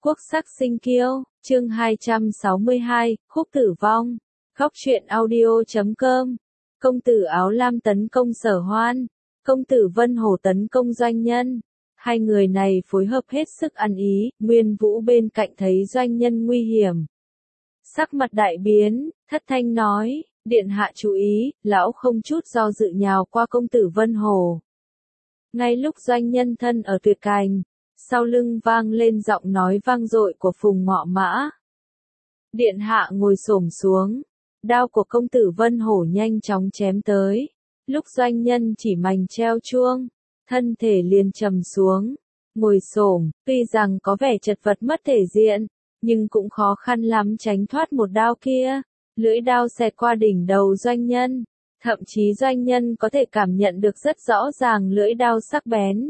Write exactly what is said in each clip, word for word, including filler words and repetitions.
Quốc sắc sinh kiêu, chương hai trăm sáu mươi hai, khúc tử vong. Góc truyện audio chấm com. Công tử Áo Lam tấn công Sở Hoan, công tử Vân Hổ tấn công Doanh Nhân. Hai người này phối hợp hết sức ăn ý, Nguyên Vũ bên cạnh thấy Doanh Nhân nguy hiểm. Sắc mặt đại biến, thất thanh nói, điện hạ chú ý, lão không chút do dự nhào qua công tử Vân Hổ. Ngay lúc Doanh Nhân thân ở tuyệt cảnh, sau lưng vang lên giọng nói vang dội của Phùng Ngọ Mã. Điện hạ ngồi xổm xuống, đao của công tử Vân Hổ nhanh chóng chém tới. Lúc Doanh Nhân chỉ mảnh treo chuông, thân thể liền trầm xuống, ngồi xổm, tuy rằng có vẻ chật vật mất thể diện, nhưng cũng khó khăn lắm tránh thoát một đao kia. Lưỡi đao xẹt qua đỉnh đầu Doanh Nhân, thậm chí Doanh Nhân có thể cảm nhận được rất rõ ràng lưỡi đao sắc bén.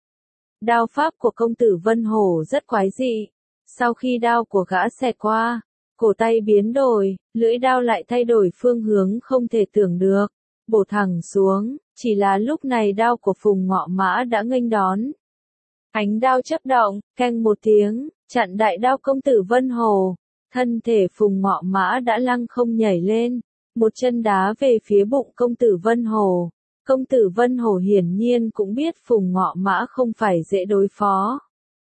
Đao pháp của công tử Vân Hổ rất quái dị. Sau khi đao của gã xẹt qua, cổ tay biến đổi, lưỡi đao lại thay đổi phương hướng không thể tưởng được, bổ thẳng xuống. Chỉ là lúc này đao của Phùng Ngọ Mã đã nghênh đón. Ánh đao chớp động, keng một tiếng, chặn đại đao công tử Vân Hổ. Thân thể Phùng Ngọ Mã đã lăng không nhảy lên, một chân đá về phía bụng công tử Vân Hổ. Công tử Vân Hổ hiển nhiên cũng biết Phùng Ngọ Mã không phải dễ đối phó.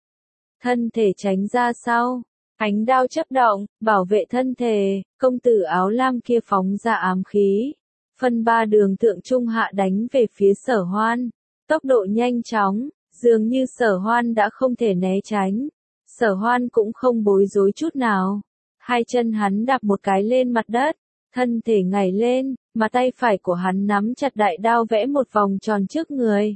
Thân thể tránh ra sau, ánh đao chớp động, bảo vệ thân thể, công tử Áo Lam kia phóng ra ám khí. Phân ba đường thượng trung hạ đánh về phía Sở Hoan. Tốc độ nhanh chóng, dường như Sở Hoan đã không thể né tránh. Sở Hoan cũng không bối rối chút nào. Hai chân hắn đạp một cái lên mặt đất, thân thể ngảy lên, mà tay phải của hắn nắm chặt đại đao vẽ một vòng tròn trước người.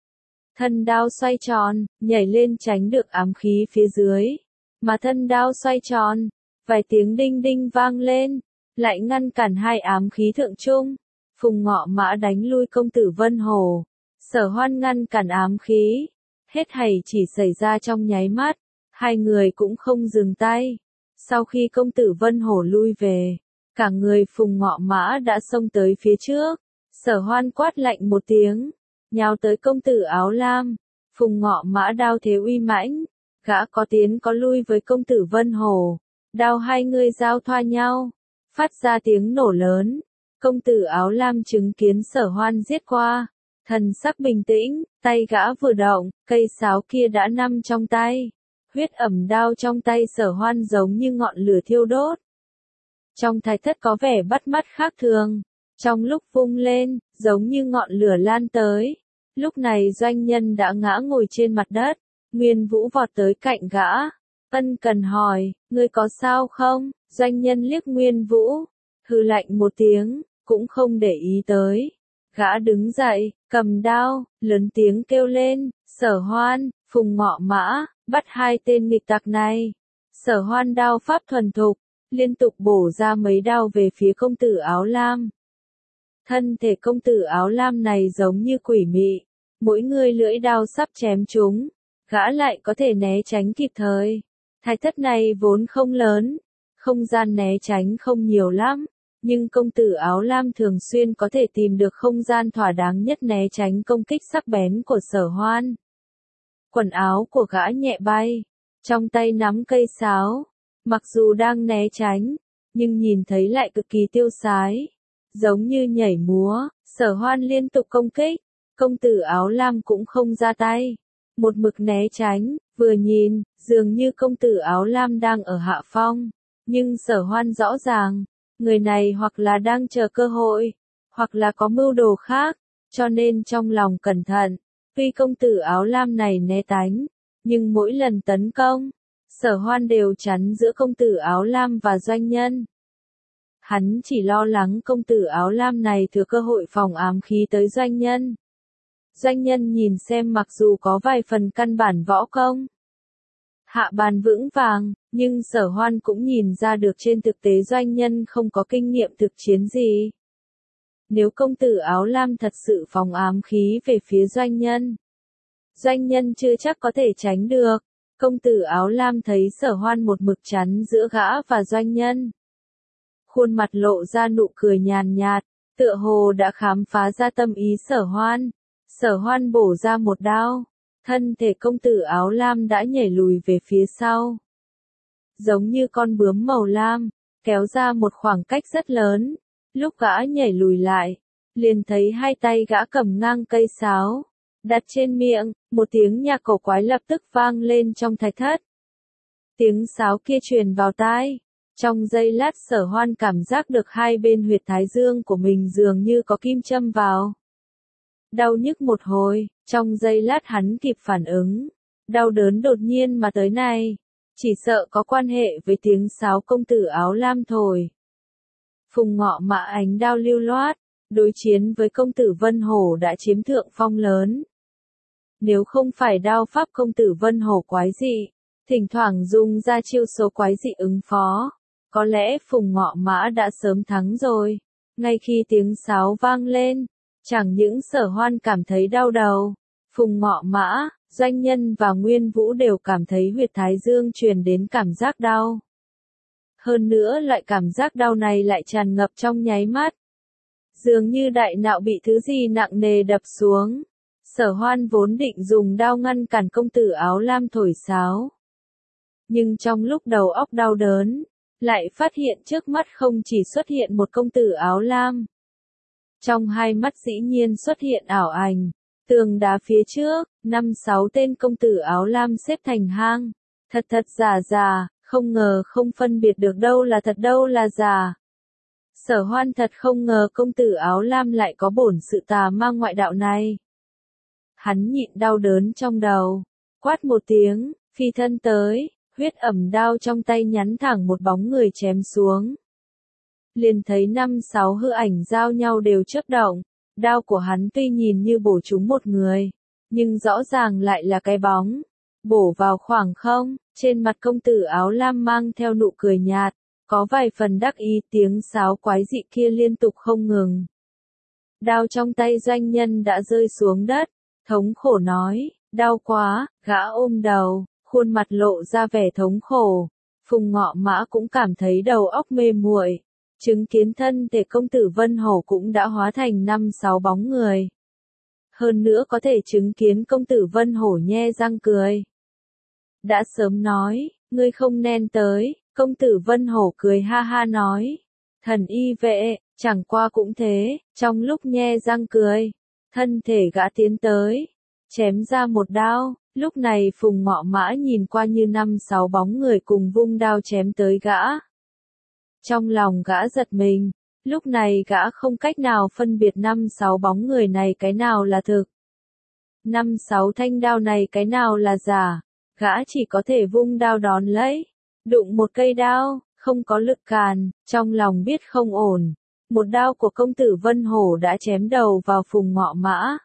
Thân đao xoay tròn, nhảy lên tránh được ám khí phía dưới. Mà thân đao xoay tròn, vài tiếng đinh đinh vang lên, lại ngăn cản hai ám khí thượng trung. Phùng Ngọ Mã đánh lui công tử Vân Hổ. Sở Hoan ngăn cản ám khí. Hết thảy chỉ xảy ra trong nháy mắt, hai người cũng không dừng tay. Sau khi công tử Vân Hổ lui về, cả người Phùng Ngọ Mã đã xông tới phía trước. Sở Hoan quát lạnh một tiếng, nhào tới công tử Áo Lam. Phùng Ngọ Mã đao thế uy mãnh, gã có tiến có lui với công tử Vân Hổ. Đao hai người giao thoa nhau, phát ra tiếng nổ lớn. Công tử Áo Lam chứng kiến Sở Hoan giết qua, thần sắc bình tĩnh, tay gã vừa động, cây sáo kia đã nằm trong tay. Huyết ẩm đao trong tay Sở Hoan giống như ngọn lửa thiêu đốt. Trong thái thất có vẻ bắt mắt khác thường, trong lúc vung lên, giống như ngọn lửa lan tới. Lúc này Doanh Nhân đã ngã ngồi trên mặt đất, Nguyên Vũ vọt tới cạnh gã, ân cần hỏi, ngươi có sao không? Doanh Nhân liếc Nguyên Vũ, hừ lạnh một tiếng, cũng không để ý tới. Gã đứng dậy, cầm đao, lớn tiếng kêu lên, Sở Hoan, Phùng Ngọ Mã, bắt hai tên nghịch tặc này. Sở Hoan đao pháp thuần thục, liên tục bổ ra mấy đao về phía công tử Áo Lam. Thân thể công tử Áo Lam này giống như quỷ mị, mỗi người lưỡi đao sắp chém chúng, gã lại có thể né tránh kịp thời. Thái thất này vốn không lớn, không gian né tránh không nhiều lắm, nhưng công tử Áo Lam thường xuyên có thể tìm được không gian thỏa đáng nhất né tránh công kích sắc bén của Sở Hoan. Quần áo của gã nhẹ bay, trong tay nắm cây sáo, mặc dù đang né tránh, nhưng nhìn thấy lại cực kỳ tiêu sái, giống như nhảy múa. Sở Hoan liên tục công kích, công tử Áo Lam cũng không ra tay, một mực né tránh, vừa nhìn, dường như công tử Áo Lam đang ở hạ phong, nhưng Sở Hoan rõ ràng, người này hoặc là đang chờ cơ hội, hoặc là có mưu đồ khác, cho nên trong lòng cẩn thận. Tuy công tử Áo Lam này né tránh, nhưng mỗi lần tấn công, Sở Hoan đều chắn giữa công tử Áo Lam và Doanh Nhân. Hắn chỉ lo lắng công tử Áo Lam này thừa cơ hội phòng ám khí tới Doanh Nhân. Doanh Nhân nhìn xem mặc dù có vài phần căn bản võ công, hạ bàn vững vàng, nhưng Sở Hoan cũng nhìn ra được trên thực tế Doanh Nhân không có kinh nghiệm thực chiến gì. Nếu công tử Áo Lam thật sự phóng ám khí về phía Doanh Nhân, Doanh Nhân chưa chắc có thể tránh được. Công tử Áo Lam thấy Sở Hoan một mực chắn giữa gã và Doanh Nhân, khuôn mặt lộ ra nụ cười nhàn nhạt, tựa hồ đã khám phá ra tâm ý Sở Hoan. Sở Hoan bổ ra một đao, thân thể công tử Áo Lam đã nhảy lùi về phía sau. giống như con bướm màu lam, kéo ra một khoảng cách rất lớn. Lúc gã nhảy lùi lại, liền thấy hai tay gã cầm ngang cây sáo, đặt trên miệng, một tiếng nhạc cổ quái lập tức vang lên trong thạch thất. Tiếng sáo kia truyền vào tai, trong giây lát Sở Hoan cảm giác được hai bên huyệt thái dương của mình dường như có kim châm vào. Đau nhức một hồi, trong giây lát hắn kịp phản ứng, đau đớn đột nhiên mà tới này, chỉ sợ có quan hệ với tiếng sáo công tử áo lam thổi. Phùng Ngọ Mã ánh đao lưu loát, đối chiến với công tử Vân Hổ đã chiếm thượng phong lớn. Nếu không phải đao pháp công tử Vân Hổ quái dị, thỉnh thoảng dùng ra chiêu số quái dị ứng phó, có lẽ Phùng Ngọ Mã đã sớm thắng rồi. Ngay khi tiếng sáo vang lên, chẳng những Sở Hoan cảm thấy đau đầu, Phùng Ngọ Mã, Doanh Nhân và Nguyên Vũ đều cảm thấy huyệt thái dương truyền đến cảm giác đau. Hơn nữa loại cảm giác đau này lại tràn ngập trong nháy mắt. Dường như đại não bị thứ gì nặng nề đập xuống. Sở Hoan vốn định dùng đao ngăn cản công tử áo lam thổi sáo. Nhưng trong lúc đầu óc đau đớn, lại phát hiện trước mắt không chỉ xuất hiện một công tử áo lam. Trong hai mắt dĩ nhiên xuất hiện ảo ảnh, tường đá phía trước, năm sáu tên công tử áo lam xếp thành hang, thật thật giả giả, không ngờ không phân biệt được đâu là thật đâu là giả. Sở Hoan thật không ngờ công tử áo lam lại có bổn sự tà ma ngoại đạo này. Hắn nhịn đau đớn trong đầu, quát một tiếng, phi thân tới, huyết ẩm đao trong tay nhắn thẳng một bóng người chém xuống. Liền thấy năm sáu hư ảnh giao nhau đều chớp động, đao của hắn tuy nhìn như bổ trúng một người, nhưng rõ ràng lại là cái bóng, bổ vào khoảng không, trên mặt công tử áo lam mang theo nụ cười nhạt, có vài phần đắc ý, tiếng sáo quái dị kia liên tục không ngừng. Đao trong tay Doanh Nhân đã rơi xuống đất, thống khổ nói, đau quá, gã ôm đầu, khuôn mặt lộ ra vẻ thống khổ. Phùng Ngọ Mã cũng cảm thấy đầu óc mê muội, chứng kiến thân thể công tử Vân Hổ cũng đã hóa thành năm sáu bóng người. Hơn nữa có thể chứng kiến công tử Vân Hổ nhe răng cười. Đã sớm nói, ngươi không nên tới, công tử Vân Hổ cười ha ha nói. Thần y vệ, chẳng qua cũng thế, trong lúc nhe răng cười, thân thể gã tiến tới, chém ra một đao. Lúc này Phùng Ngọ Mã nhìn qua như năm sáu bóng người cùng vung đao chém tới gã. Trong lòng gã giật mình, lúc này gã không cách nào phân biệt năm sáu bóng người này cái nào là thực. Năm sáu thanh đao này cái nào là giả, gã chỉ có thể vung đao đón lấy, đụng một cây đao, không có lực càn, trong lòng biết không ổn. Một đao của công tử Vân Hổ đã chém đầu vào Phùng Ngọ Mã.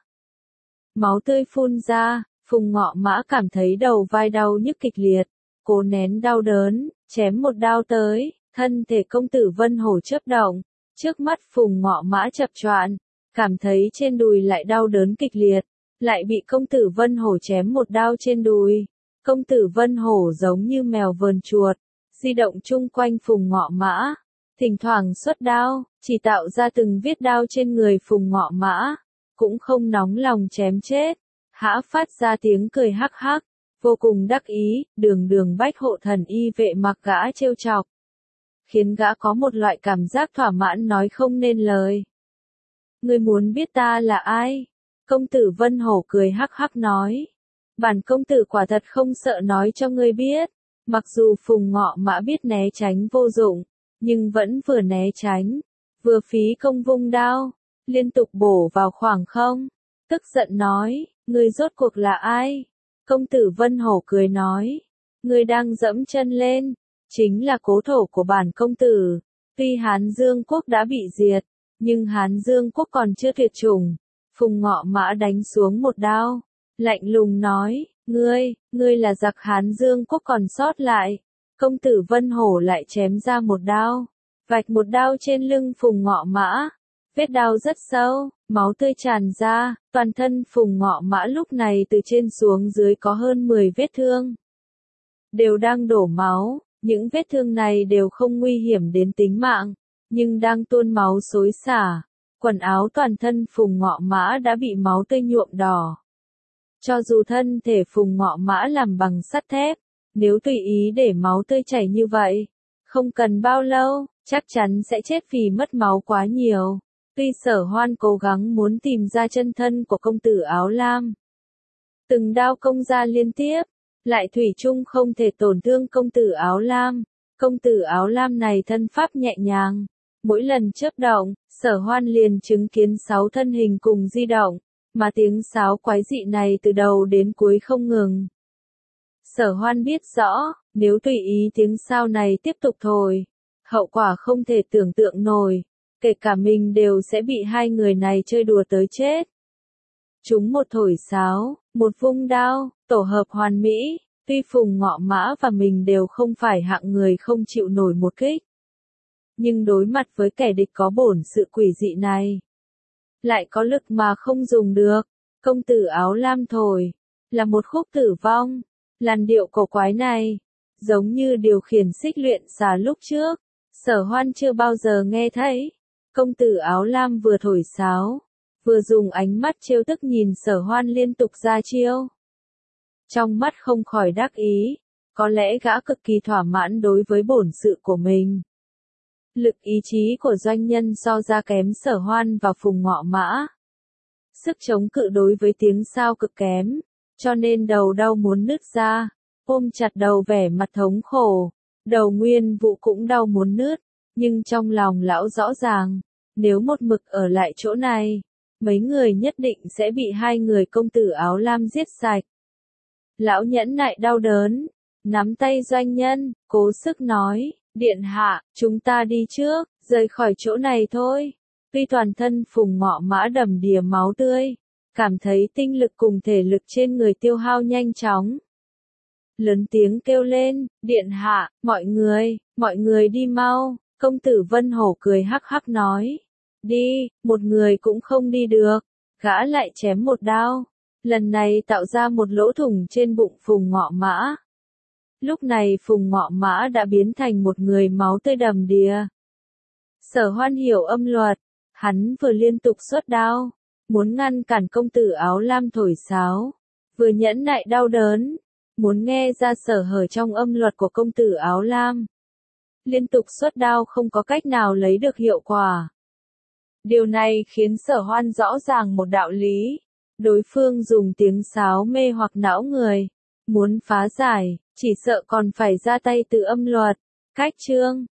Máu tươi phun ra. Phùng Ngọ Mã cảm thấy đầu vai đau nhức kịch liệt, cố nén đau đớn, chém một đao tới, thân thể công tử Vân Hổ chớp động, trước mắt Phùng Ngọ Mã chập choạng, cảm thấy trên đùi lại đau đớn kịch liệt, lại bị công tử Vân Hổ chém một đao trên đùi. Công tử Vân Hổ giống như mèo vờn chuột, di động chung quanh Phùng Ngọ Mã, thỉnh thoảng xuất đao, chỉ tạo ra từng vết đao trên người Phùng Ngọ Mã, cũng không nóng lòng chém chết. Hã phát ra tiếng cười hắc hắc, vô cùng đắc ý, đường đường bách hộ thần y vệ mặc gã trêu chọc. Khiến gã có một loại cảm giác thỏa mãn nói không nên lời. Ngươi muốn biết ta là ai? Công tử Vân Hổ cười hắc hắc nói. Bản công tử quả thật không sợ nói cho ngươi biết. Mặc dù Phùng Ngọ Mã biết né tránh vô dụng, nhưng vẫn vừa né tránh, vừa phí công vung đao, liên tục bổ vào khoảng không. Tức giận nói. Ngươi rốt cuộc là ai? Công tử Vân Hổ cười nói. Ngươi đang dẫm chân lên, chính là cố thổ của bản công tử. Tuy Hán Dương Quốc đã bị diệt, nhưng Hán Dương Quốc còn chưa tuyệt chủng. Phùng Ngọ Mã đánh xuống một đao, lạnh lùng nói, ngươi, ngươi là giặc Hán Dương Quốc còn sót lại. Công tử Vân Hổ lại chém ra một đao, vạch một đao trên lưng Phùng Ngọ Mã. Vết đao rất sâu, máu tươi tràn ra, toàn thân Phùng Ngọ Mã lúc này từ trên xuống dưới có hơn mười vết thương. Đều đang đổ máu, những vết thương này đều không nguy hiểm đến tính mạng, nhưng đang tuôn máu xối xả. Quần áo toàn thân Phùng Ngọ Mã đã bị máu tươi nhuộm đỏ. Cho dù thân thể Phùng Ngọ Mã làm bằng sắt thép, Nếu tùy ý để máu tươi chảy như vậy, không cần bao lâu, chắc chắn sẽ chết vì mất máu quá nhiều. Tuy Sở Hoan cố gắng muốn tìm ra chân thân của công tử áo lam, từng đao công ra liên tiếp, lại thủy chung không thể tổn thương công tử áo lam. Công tử áo lam này thân pháp nhẹ nhàng, mỗi lần chớp động, Sở Hoan liền chứng kiến sáu thân hình cùng di động, mà tiếng sáo quái dị này từ đầu đến cuối không ngừng. Sở Hoan biết rõ, nếu tùy ý tiếng sáo này tiếp tục thổi, hậu quả không thể tưởng tượng nổi, kể cả mình đều sẽ bị hai người này chơi đùa tới chết. Chúng một thổi sáo, một vung đao, tổ hợp hoàn mỹ, tuy Phùng Ngọ Mã và mình đều không phải hạng người không chịu nổi một kích. Nhưng đối mặt với kẻ địch có bổn sự quỷ dị này, lại có lực mà không dùng được. Công tử áo lam thổi, là một khúc tử vong. Làn điệu cổ quái này, giống như điều khiển xích luyện xà lúc trước, Sở Hoan chưa bao giờ nghe thấy. Công tử áo lam vừa thổi sáo, vừa dùng ánh mắt trêu tức nhìn Sở Hoan liên tục ra chiêu. Trong mắt không khỏi đắc ý, có lẽ gã cực kỳ thỏa mãn đối với bổn sự của mình. Lực ý chí của doanh nhân so ra kém Sở Hoan và Phùng Ngọ Mã. Sức chống cự đối với tiếng sáo cực kém, cho nên đầu đau muốn nứt ra, ôm chặt đầu vẻ mặt thống khổ. Đầu Nguyên Vũ cũng đau muốn nứt, nhưng trong lòng lão rõ ràng, nếu một mực ở lại chỗ này, mấy người nhất định sẽ bị hai người công tử áo lam giết sạch. Lão nhẫn nại đau đớn, nắm tay doanh nhân, cố sức nói, điện hạ, chúng ta đi trước, rời khỏi chỗ này thôi. Tuy toàn thân Phùng Ngọ Mã đầm đìa máu tươi, cảm thấy tinh lực cùng thể lực trên người tiêu hao nhanh chóng. Lớn tiếng kêu lên, điện hạ, mọi người, mọi người đi mau. Công tử Vân Hổ cười hắc hắc nói, đi, một người cũng không đi được. Gã lại chém một đao, lần này tạo ra một lỗ thủng trên bụng Phùng Ngọ Mã. Lúc này Phùng Ngọ Mã đã biến thành một người máu tươi đầm đìa. Sở Hoan hiểu âm luật, hắn vừa liên tục xuất đao, muốn ngăn cản công tử áo lam thổi sáo, vừa nhẫn nại đau đớn, muốn nghe ra sở hở trong âm luật của công tử áo lam. Liên tục xuất đao không có cách nào lấy được hiệu quả. Điều này khiến Sở Hoan rõ ràng một đạo lý, đối phương dùng tiếng sáo mê hoặc não người, muốn phá giải, chỉ sợ còn phải ra tay từ âm luật. Cách chương